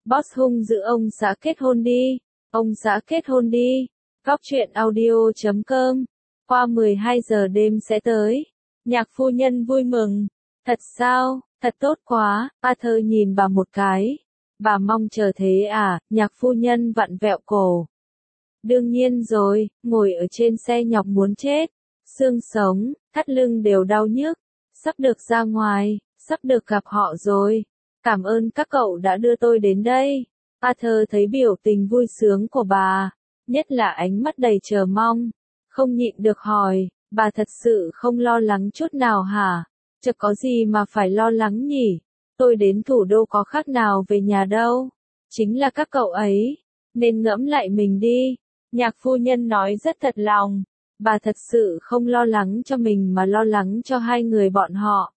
Boss hung dữ ông xã kết hôn đi. Ông xã kết hôn đi. Góc truyện audio.com. Qua 12 giờ đêm sẽ tới. Nhạc phu nhân vui mừng. Thật sao, thật tốt quá. Arthur nhìn bà một cái. Bà mong chờ thế à? Nhạc phu nhân vặn vẹo cổ. Đương nhiên rồi, ngồi ở trên xe nhọc muốn chết. Xương sống, thắt lưng đều đau nhức. Sắp được ra ngoài, sắp được gặp họ rồi. Cảm ơn các cậu đã đưa tôi đến đây. Arthur thấy biểu tình vui sướng của bà, nhất là ánh mắt đầy chờ mong. Không nhịn được hỏi, bà thật sự không lo lắng chút nào hả? Chả có gì mà phải lo lắng nhỉ? Tôi đến thủ đô có khác nào về nhà đâu. Chính là các cậu ấy, nên ngẫm lại mình đi. Nhạc phu nhân nói rất thật lòng. Bà thật sự không lo lắng cho mình mà lo lắng cho hai người bọn họ.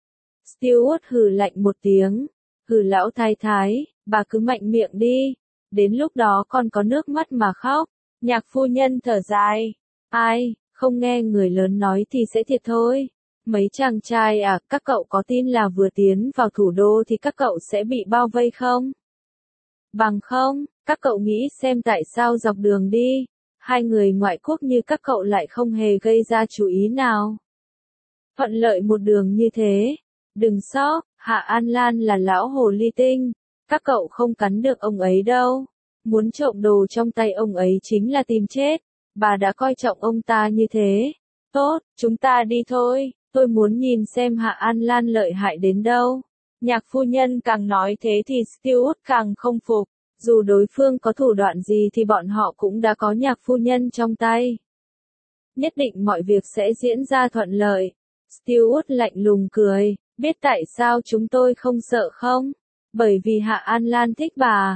Stewart hừ lạnh một tiếng. Hừ lão thái thái, bà cứ mạnh miệng đi. Đến lúc đó còn có nước mắt mà khóc. Nhạc phu nhân thở dài. Ai, không nghe người lớn nói thì sẽ thiệt thôi. Mấy chàng trai à, các cậu có tin là vừa tiến vào thủ đô thì các cậu sẽ bị bao vây không? Bằng không, các cậu nghĩ xem tại sao dọc đường đi, hai người ngoại quốc như các cậu lại không hề gây ra chú ý nào. Thuận lợi một đường như thế. Đừng sốc, Hạ An Lan là lão hồ ly tinh, các cậu không cắn được ông ấy đâu. Muốn trộm đồ trong tay ông ấy chính là tìm chết. Bà đã coi trọng ông ta như thế. Tốt, chúng ta đi thôi, tôi muốn nhìn xem Hạ An Lan lợi hại đến đâu. Nhạc phu nhân càng nói thế thì Stewart càng không phục. Dù đối phương có thủ đoạn gì thì bọn họ cũng đã có nhạc phu nhân trong tay. Nhất định mọi việc sẽ diễn ra thuận lợi. Stewart lạnh lùng cười, biết tại sao chúng tôi không sợ không? Bởi vì Hạ An Lan thích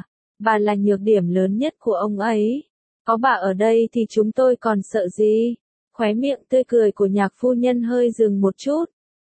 bà là nhược điểm lớn nhất của ông ấy. Có bà ở đây thì chúng tôi còn sợ gì? Khóe miệng tươi cười của nhạc phu nhân hơi dừng một chút.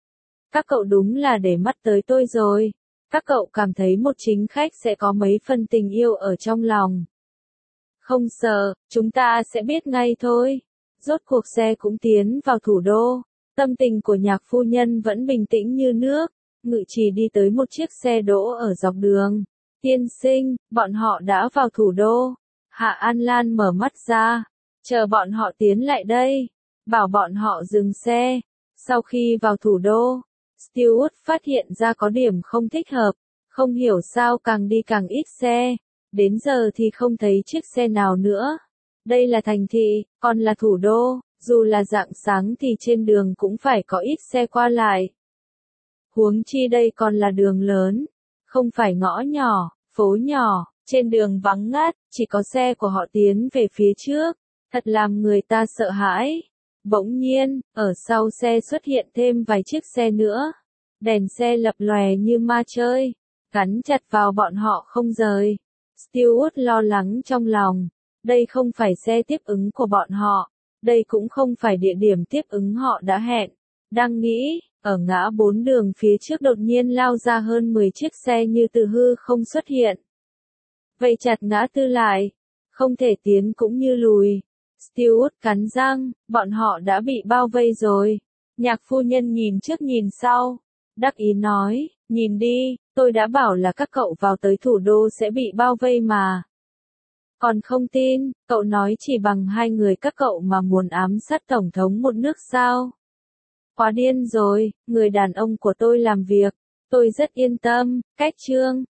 Các cậu đúng là để mắt tới tôi rồi. Các cậu cảm thấy một chính khách sẽ có mấy phần tình yêu ở trong lòng. Không sợ, chúng ta sẽ biết ngay thôi. Rốt cuộc xe cũng tiến vào thủ đô. Tâm tình của nhạc phu nhân vẫn bình tĩnh như nước. Ngự trì đi tới một chiếc xe đỗ ở dọc đường. Tiên sinh, bọn họ đã vào thủ đô. Hạ An Lan mở mắt ra. Chờ bọn họ tiến lại đây. Bảo bọn họ dừng xe. Sau khi vào thủ đô, Stewart phát hiện ra có điểm không thích hợp. Không hiểu sao càng đi càng ít xe. Đến giờ thì không thấy chiếc xe nào nữa. Đây là thành thị, còn là thủ đô. Dù là rạng sáng thì trên đường cũng phải có ít xe qua lại. Huống chi đây còn là đường lớn. Không phải ngõ nhỏ, phố nhỏ. Trên đường vắng ngắt, chỉ có xe của họ tiến về phía trước. Thật làm người ta sợ hãi. Bỗng nhiên, ở sau xe xuất hiện thêm vài chiếc xe nữa. Đèn xe lập lòe như ma chơi. Gắn chặt vào bọn họ không rời. Stewart lo lắng trong lòng. Đây không phải xe tiếp ứng của bọn họ. Đây cũng không phải địa điểm tiếp ứng họ đã hẹn. Đang nghĩ, ở ngã bốn đường phía trước đột nhiên lao ra hơn 10 chiếc xe như từ hư không xuất hiện. Vây chặt ngã tư lại. Không thể tiến cũng như lùi. Stewart cắn răng, bọn họ đã bị bao vây rồi. Nhạc phu nhân nhìn trước nhìn sau. Đắc ý nói, nhìn đi, tôi đã bảo là các cậu vào tới thủ đô sẽ bị bao vây mà. Còn không tin, cậu nói chỉ bằng hai người các cậu mà muốn ám sát tổng thống một nước sao? Quá điên rồi, người đàn ông của tôi làm việc, tôi rất yên tâm, cách chương.